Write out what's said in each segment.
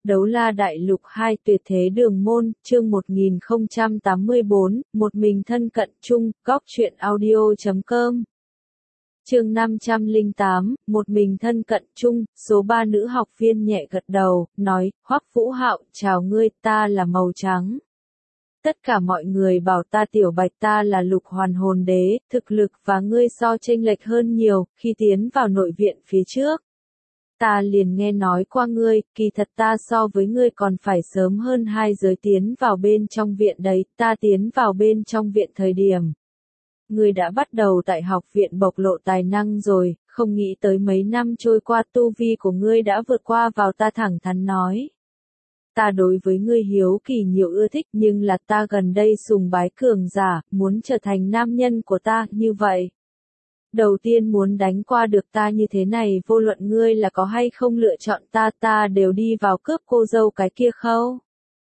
Đấu La Đại Lục 2 Tuyệt Thế Đường Môn, chương 1084, một mình thân cận chung, góc truyện audio.com. Chương 508, một mình thân cận chung, số 3 nữ học viên nhẹ gật đầu, nói, Hoắc Vũ Hạo, chào ngươi, ta là màu trắng. Tất cả mọi người bảo ta Tiểu Bạch, ta là Lục Hoàn Hồn Đế, thực lực và ngươi so chênh lệch hơn nhiều, khi tiến vào nội viện phía trước. Ta liền nghe nói qua ngươi, kỳ thật ta so với ngươi còn phải sớm hơn 2 giới tiến vào bên trong viện đấy, ta tiến vào bên trong viện thời điểm. Ngươi đã bắt đầu tại học viện bộc lộ tài năng rồi, không nghĩ tới mấy năm trôi qua tu vi của ngươi đã vượt qua vào, ta thẳng thắn nói. Ta đối với ngươi hiếu kỳ nhiều ưa thích, nhưng là ta gần đây sùng bái cường giả, muốn trở thành nam nhân của ta, như vậy. Đầu tiên muốn đánh qua được ta như thế này, vô luận ngươi là có hay không lựa chọn ta đều đi vào cướp cô dâu cái kia khâu.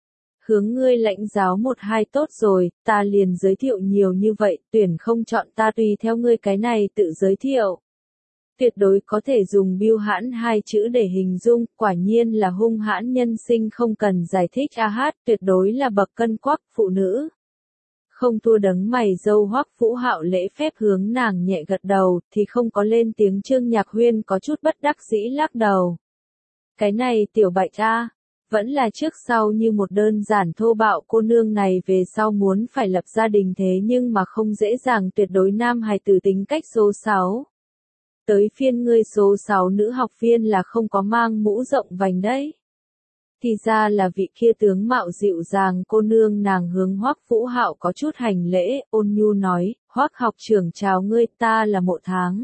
Hướng ngươi lãnh giáo 1-2 tốt rồi, ta liền giới thiệu nhiều như vậy, tuyển không chọn ta tùy theo ngươi, cái này tự giới thiệu. Tuyệt đối có thể dùng biêu hãn 2 chữ để hình dung, quả nhiên là hung hãn nhân sinh, không cần giải thích. Tuyệt đối là bậc cân quắc phụ nữ. Không thua đấng mày râu. Hoắc Vũ Hạo lễ phép hướng nàng nhẹ gật đầu, thì không có lên tiếng. Trương Nhạc Huyên có chút bất đắc dĩ lắc đầu. Cái này Tiểu Bạch vẫn là trước sau như một đơn giản thô bạo cô nương này về sau muốn phải lập gia đình, thế nhưng mà không dễ dàng, tuyệt đối nam hài tử tính cách số 6. Tới phiên ngươi số 6 nữ học viên là không có mang mũ rộng vành đấy. Thì ra là vị kia tướng mạo dịu dàng cô nương, nàng hướng Hoắc Vũ Hạo có chút hành lễ, ôn nhu nói, Hoắc học trưởng chào ngươi, ta là Mộ Tháng.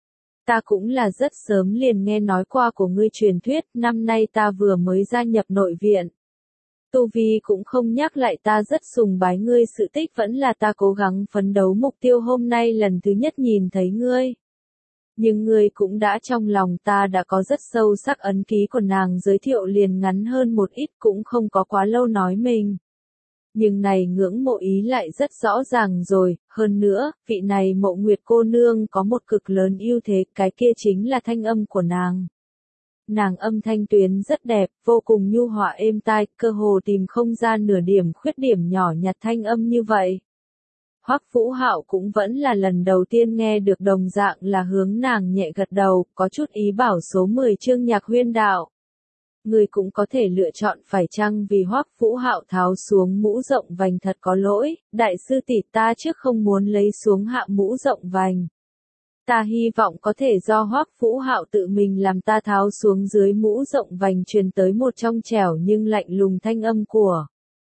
Ta cũng là rất sớm liền nghe nói qua của ngươi truyền thuyết, năm nay ta vừa mới gia nhập nội viện. Tu vi cũng không nhắc lại, ta rất sùng bái ngươi, sự tích vẫn là ta cố gắng phấn đấu mục tiêu, hôm nay lần thứ nhất nhìn thấy ngươi. Nhưng ngươi cũng đã trong lòng ta đã có rất sâu sắc ấn ký của nàng, giới thiệu liền ngắn hơn một ít, cũng không có quá lâu nói mình. Nhưng này ngưỡng mộ ý lại rất rõ ràng rồi, hơn nữa, vị này Mộ Nguyệt cô nương có một cực lớn ưu thế, cái kia chính là thanh âm của nàng. Nàng âm thanh tuyến rất đẹp, vô cùng nhu hòa êm tai, cơ hồ tìm không ra nửa điểm khuyết điểm nhỏ nhặt thanh âm như vậy. Hoắc Vũ Hạo cũng vẫn là lần đầu tiên nghe được, đồng dạng là hướng nàng nhẹ gật đầu, có chút ý bảo số 10 Trương Nhạc Huyên đạo. Người cũng có thể lựa chọn, phải chăng vì Hoắc Vũ Hạo tháo xuống mũ rộng vành thật có lỗi, đại sư tỷ, ta trước không muốn lấy xuống hạ mũ rộng vành. Ta hy vọng có thể do Hoắc Vũ Hạo tự mình làm, ta tháo xuống dưới mũ rộng vành, truyền tới một trong trẻo nhưng lạnh lùng thanh âm của.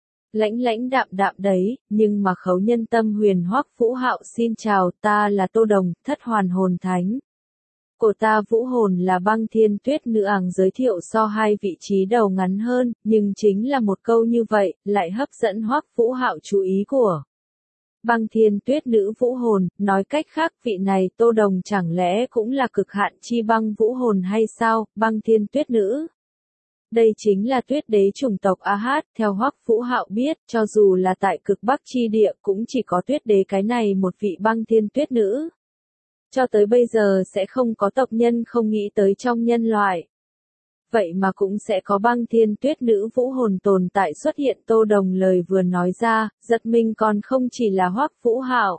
Lãnh đạm đạm đấy, nhưng mà khấu nhân tâm huyền. Hoắc Vũ Hạo xin chào, ta là Tô Đồng, thất hoàn hồn thánh. Của ta vũ hồn là Băng Thiên Tuyết Nữ. Giới thiệu so 2 vị trí đầu ngắn hơn, nhưng chính là một câu như vậy, lại hấp dẫn Hoắc Vũ Hạo chú ý của. Băng Thiên Tuyết Nữ vũ hồn, nói cách khác vị này Tô Đồng chẳng lẽ cũng là cực hạn chi băng vũ hồn hay sao? Băng Thiên Tuyết Nữ. Đây chính là Tuyết Đế chủng tộc. Theo Hoắc Vũ Hạo biết, cho dù là tại cực Bắc chi địa cũng chỉ có Tuyết Đế cái này một vị Băng Thiên Tuyết Nữ. Cho tới bây giờ sẽ không có tộc nhân không nghĩ tới trong nhân loại. Vậy mà cũng sẽ có Băng Thiên Tuyết Nữ vũ hồn tồn tại xuất hiện. Tô Đồng lời vừa nói ra, giật mình còn không chỉ là Hoắc Vũ Hạo,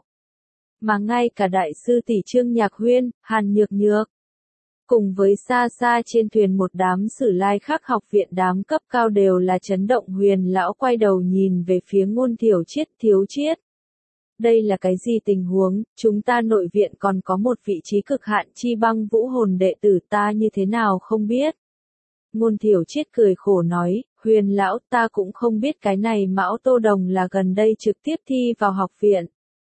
mà ngay cả đại sư tỷ Trương Nhạc Huyên, Hàn Nhược Nhược. Cùng với xa xa trên thuyền một đám Sử Lai Khắc học viện đám cấp cao đều là chấn động. Huyền lão quay đầu nhìn về phía Ngôn Thiểu Triết, Thiếu Triết. Đây là cái gì tình huống, chúng ta nội viện còn có một vị trí cực hạn chi băng vũ hồn đệ tử, ta như thế nào không biết. Ngôn Thiểu Triết cười khổ nói, Huyền lão, ta cũng không biết cái này. Mão Tô Đồng là gần đây trực tiếp thi vào học viện.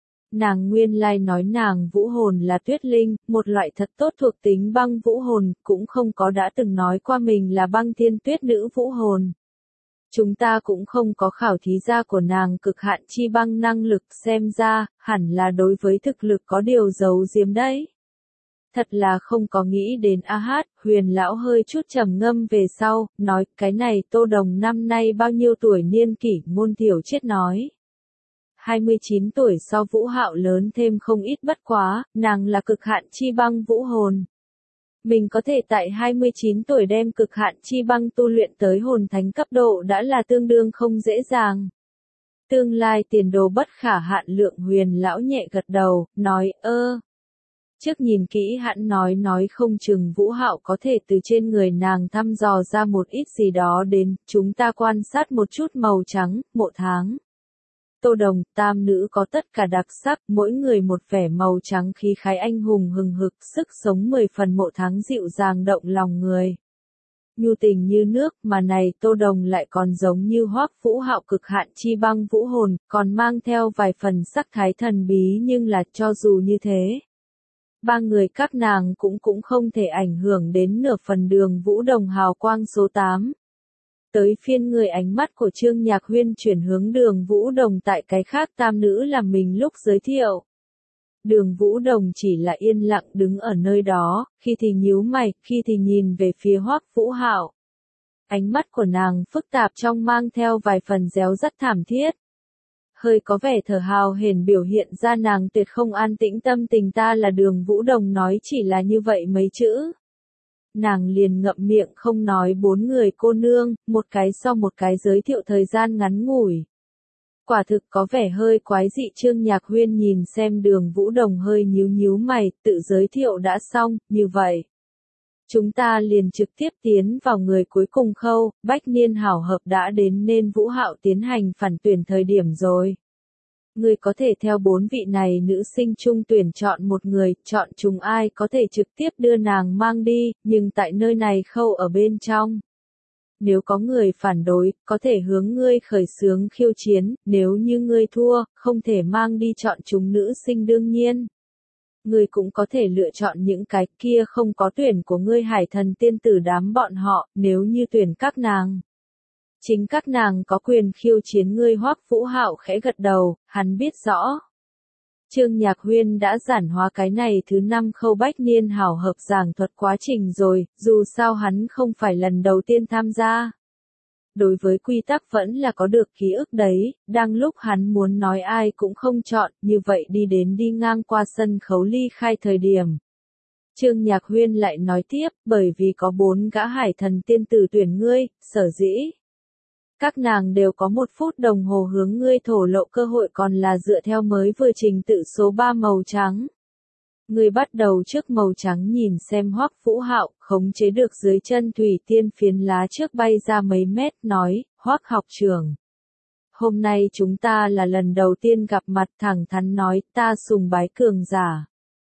Nàng nguyên lai nói nàng vũ hồn là tuyết linh, một loại thật tốt thuộc tính băng vũ hồn, cũng không có đã từng nói qua mình là Băng Thiên Tuyết Nữ vũ hồn. Chúng ta cũng không có khảo thí ra của nàng cực hạn chi băng năng lực, xem ra, hẳn là đối với thực lực có điều giấu giếm đấy. Thật là không có nghĩ đến. Huyền lão hơi chút trầm ngâm về sau, nói, cái này Tô Đồng năm nay bao nhiêu tuổi niên kỷ? Ngôn Thiểu Triết nói. 29 tuổi, so Vũ Hạo lớn thêm không ít, bất quá, nàng là cực hạn chi băng vũ hồn. Mình có thể tại 29 tuổi đem cực hạn chi băng tu luyện tới hồn thánh cấp độ đã là tương đương không dễ dàng. Tương lai tiền đồ bất khả hạn Lượng Huyền lão nhẹ gật đầu, nói trước nhìn kỹ hắn nói không chừng Vũ Hạo có thể từ trên người nàng thăm dò ra một ít gì đó đến, chúng ta quan sát một chút màu trắng, Mộ Tháng. Tô Đồng, tam nữ có tất cả đặc sắc, mỗi người một vẻ màu trắng khí khái anh hùng hừng hực, sức sống 10 phần. Mộ Tháng dịu dàng động lòng người. Nhu tình như nước, mà này Tô Đồng lại còn giống như Hoắc Vũ Hạo cực hạn chi băng vũ hồn, còn mang theo vài phần sắc thái thần bí, nhưng là cho dù như thế, ba người các nàng cũng không thể ảnh hưởng đến nửa phần Đường Vũ Đồng hào quang số 8. Tới phiên người, ánh mắt của Trương Nhạc Huyên chuyển hướng Đường Vũ Đồng tại cái khác tam nữ làm mình lúc giới thiệu. Đường Vũ Đồng chỉ là yên lặng đứng ở nơi đó, khi thì nhíu mày, khi thì nhìn về phía Hoắc Vũ Hạo. Ánh mắt của nàng phức tạp trong mang theo vài phần réo rắt thảm thiết. Hơi có vẻ thở hào hển biểu hiện ra nàng tuyệt không an tĩnh tâm tình. Ta là Đường Vũ Đồng nói chỉ là như vậy mấy chữ. Nàng liền ngậm miệng không nói. Bốn người cô nương, một cái sau một cái giới thiệu thời gian ngắn ngủi. Quả thực có vẻ hơi quái dị. Trương Nhạc Huyên nhìn xem Đường Vũ Đồng hơi nhíu mày, tự giới thiệu đã xong, như vậy. Chúng ta liền trực tiếp tiến vào người cuối cùng khâu, Bách Niên hảo hợp đã đến nên Vũ Hạo tiến hành phản tuyển thời điểm rồi. Người có thể theo 4 vị này nữ sinh chung tuyển chọn một người, chọn chúng ai có thể trực tiếp đưa nàng mang đi, nhưng tại nơi này khâu ở bên trong. Nếu có người phản đối, có thể hướng ngươi khởi xướng khiêu chiến, nếu như ngươi thua, không thể mang đi chọn chúng nữ sinh đương nhiên. Ngươi cũng có thể lựa chọn những cái kia không có tuyển của ngươi Hải Thần tiên tử đám bọn họ, nếu như tuyển các nàng. Chính các nàng có quyền khiêu chiến ngươi. Hoắc Vũ Hạo khẽ gật đầu, hắn biết rõ. Trương Nhạc Huyên đã giản hóa cái này thứ 5 khâu Bách Niên hảo hợp giảng thuật quá trình rồi, dù sao hắn không phải lần đầu tiên tham gia. Đối với quy tắc vẫn là có được ký ức đấy, đang lúc hắn muốn nói ai cũng không chọn, như vậy đi ngang qua sân khấu ly khai thời điểm. Trương Nhạc Huyên lại nói tiếp, bởi vì có 4 gã Hải Thần tiên tử tuyển ngươi, sở dĩ. Các nàng đều có 1 phút đồng hồ hướng ngươi thổ lộ cơ hội, còn là dựa theo mới vừa trình tự số 3 màu trắng. Ngươi bắt đầu trước màu trắng, nhìn xem Hoắc Vũ Hạo, khống chế được dưới chân thủy tiên phiến lá trước bay ra mấy mét, nói, Hoắc học trưởng. Hôm nay chúng ta là lần đầu tiên gặp mặt, thẳng thắn nói, ta sùng bái cường giả.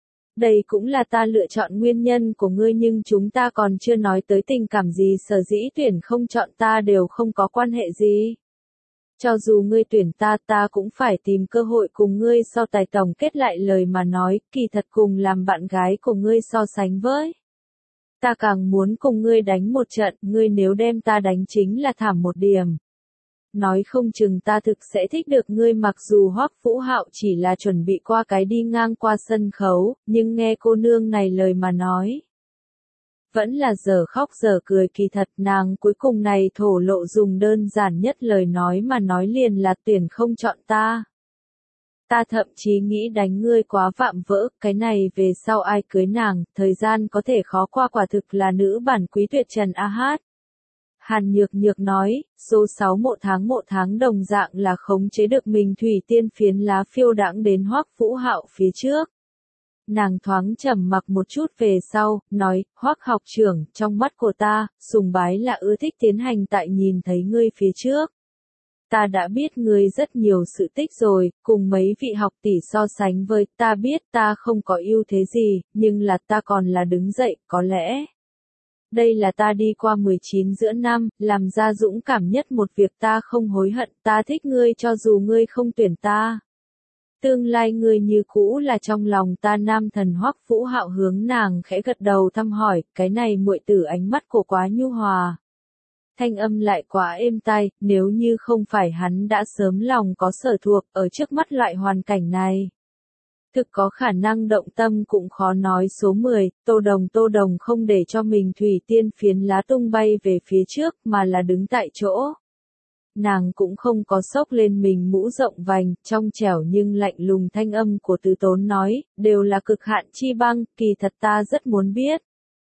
Đây cũng là ta lựa chọn nguyên nhân của ngươi, nhưng chúng ta còn chưa nói tới tình cảm gì, sở dĩ tuyển không chọn ta đều không có quan hệ gì. Cho dù ngươi tuyển ta cũng phải tìm cơ hội cùng ngươi so tài. Tổng kết lại lời mà nói, kỳ thật cùng làm bạn gái của ngươi so sánh với. Ta càng muốn cùng ngươi đánh một trận, ngươi nếu đem ta đánh chính là thảm một điểm. Nói không chừng ta thực sẽ thích được ngươi. Mặc dù Hoắc Vũ Hạo chỉ là chuẩn bị qua cái đi ngang qua sân khấu, nhưng nghe cô nương này lời mà nói. Vẫn là giờ khóc giờ cười. Kỳ thật nàng cuối cùng này thổ lộ dùng đơn giản nhất lời nói mà nói liền là tuyển không chọn ta. Ta thậm chí nghĩ đánh ngươi quá vạm vỡ, cái này về sau ai cưới nàng, thời gian có thể khó qua. Quả thực là nữ bản quý tuyệt trần a hát. Hàn Nhược Nhược nói, số 6 Mộ Tháng đồng dạng là khống chế được mình thủy tiên phiến lá phiêu đãng đến Hoắc Vũ Hạo phía trước. Nàng thoáng trầm mặc một chút về sau, nói, Hoắc học trưởng, trong mắt của ta, sùng bái là ưa thích tiến hành tại nhìn thấy ngươi phía trước. Ta đã biết ngươi rất nhiều sự tích rồi, cùng mấy vị học tỷ so sánh với, ta biết ta không có ưu thế gì, nhưng là ta còn là đứng dậy, có lẽ. Đây là ta đi qua 19 giữa năm, làm ra dũng cảm nhất một việc, ta không hối hận, ta thích ngươi cho dù ngươi không tuyển ta. Tương lai ngươi như cũ là trong lòng ta. Nam thần Hoắc Vũ Hạo hướng nàng khẽ gật đầu thăm hỏi, cái này muội tử ánh mắt của quá nhu hòa. Thanh âm lại quá êm tai, nếu như không phải hắn đã sớm lòng có sở thuộc, ở trước mắt loại hoàn cảnh này. Thực có khả năng động tâm cũng khó nói. Số 10, Tô Đồng không để cho mình thủy tiên phiến lá tung bay về phía trước, mà là đứng tại chỗ. Nàng cũng không có xốc lên mình mũ rộng vành, trong trẻo nhưng lạnh lùng thanh âm của Từ Tốn nói, đều là cực hạn chi băng, kỳ thật ta rất muốn biết.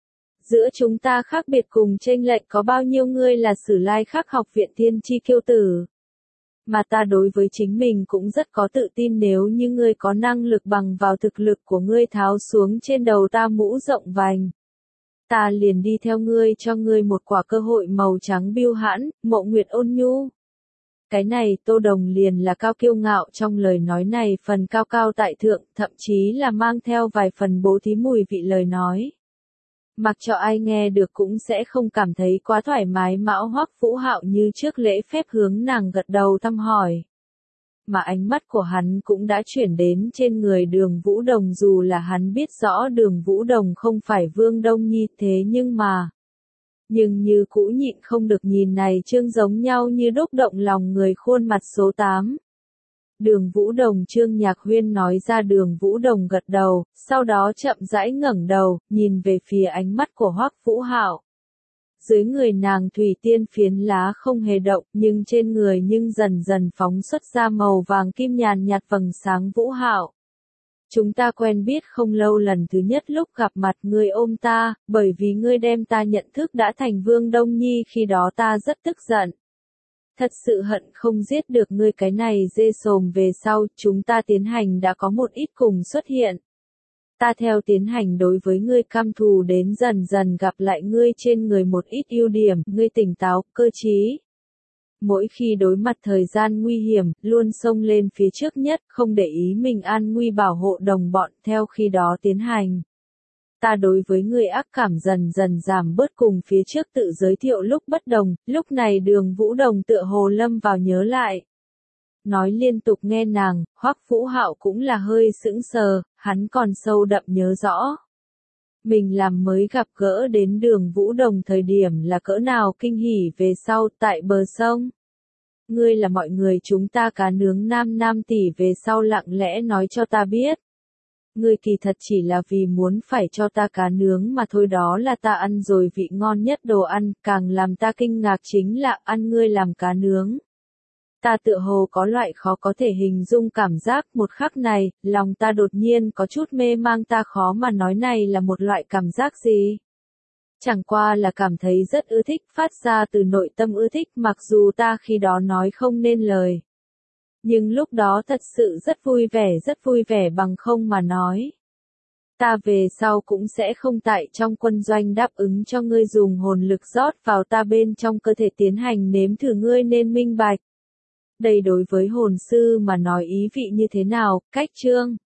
Giữa chúng ta khác biệt cùng chênh lệch có bao nhiêu, ngươi là Sử Lai Khắc học viện thiên chi kiêu tử. Mà ta đối với chính mình cũng rất có tự tin, nếu như ngươi có năng lực bằng vào thực lực của ngươi tháo xuống trên đầu ta mũ rộng vành. Ta liền đi theo ngươi, cho ngươi một quả cơ hội màu trắng biêu hãn. Mộ Nguyệt ôn nhu. Cái này Tô Đồng liền là cao kiêu ngạo, trong lời nói này phần cao cao tại thượng, thậm chí là mang theo vài phần bố thí mùi vị lời nói. Mặc cho ai nghe được cũng sẽ không cảm thấy quá thoải mái. Mão Hoắc Vũ Hạo như trước lễ phép hướng nàng gật đầu thăm hỏi. Mà ánh mắt của hắn cũng đã chuyển đến trên người Đường Vũ Đồng, dù là hắn biết rõ Đường Vũ Đồng không phải Vương Đông Nhi, thế nhưng như cũ nhịn không được nhìn này trương giống nhau như đúc động lòng người khuôn mặt số 8. Đường Vũ Đồng. Trương Nhạc Huyên nói ra. Đường Vũ Đồng gật đầu, sau đó chậm rãi ngẩng đầu, nhìn về phía ánh mắt của Hoắc Vũ Hạo. Dưới người nàng thủy tiên phiến lá không hề động, nhưng trên người nhưng dần dần phóng xuất ra màu vàng kim nhàn nhạt vầng sáng. Vũ Hạo, chúng ta quen biết không lâu, lần thứ nhất lúc gặp mặt ngươi ôm ta, bởi vì ngươi đem ta nhận thức đã thành Vương Đông Nhi, khi đó ta rất tức giận. Thật sự hận không giết được ngươi cái này dê sồm. Về sau, chúng ta tiến hành đã có một ít cùng xuất hiện. Ta theo tiến hành đối với ngươi căm thù đến dần dần gặp lại ngươi trên người một ít ưu điểm, ngươi tỉnh táo, cơ trí. Mỗi khi đối mặt thời gian nguy hiểm, luôn xông lên phía trước nhất, không để ý mình an nguy, bảo hộ đồng bọn, theo khi đó tiến hành. Ta đối với ngươi ác cảm dần dần giảm bớt, cùng phía trước tự giới thiệu lúc bất đồng. Lúc này Đường Vũ Đồng tựa hồ lâm vào nhớ lại. Nói liên tục nghe nàng, Hoắc Vũ Hạo cũng là hơi sững sờ, hắn còn sâu đậm nhớ rõ. Mình làm mới gặp gỡ đến Đường Vũ Đồng thời điểm là cỡ nào kinh hỉ. Về sau, tại bờ sông. Ngươi là mọi người chúng ta cá nướng nam tỷ, về sau lặng lẽ nói cho ta biết. Ngươi kỳ thật chỉ là vì muốn phải cho ta cá nướng mà thôi, đó là ta ăn rồi vị ngon nhất đồ ăn, càng làm ta kinh ngạc chính là ăn ngươi làm cá nướng. Ta tựa hồ có loại khó có thể hình dung cảm giác, một khắc này, lòng ta đột nhiên có chút mê mang, ta khó mà nói này là một loại cảm giác gì. Chẳng qua là cảm thấy rất ưa thích, phát ra từ nội tâm ưa thích, mặc dù ta khi đó nói không nên lời. Nhưng lúc đó thật sự rất vui vẻ, bằng không mà nói. Ta về sau cũng sẽ không tại trong quân doanh đáp ứng cho ngươi dùng hồn lực rót vào ta bên trong cơ thể tiến hành nếm thử, ngươi nên minh bạch. Đây đối với hồn sư mà nói ý vị như thế nào, cách chương.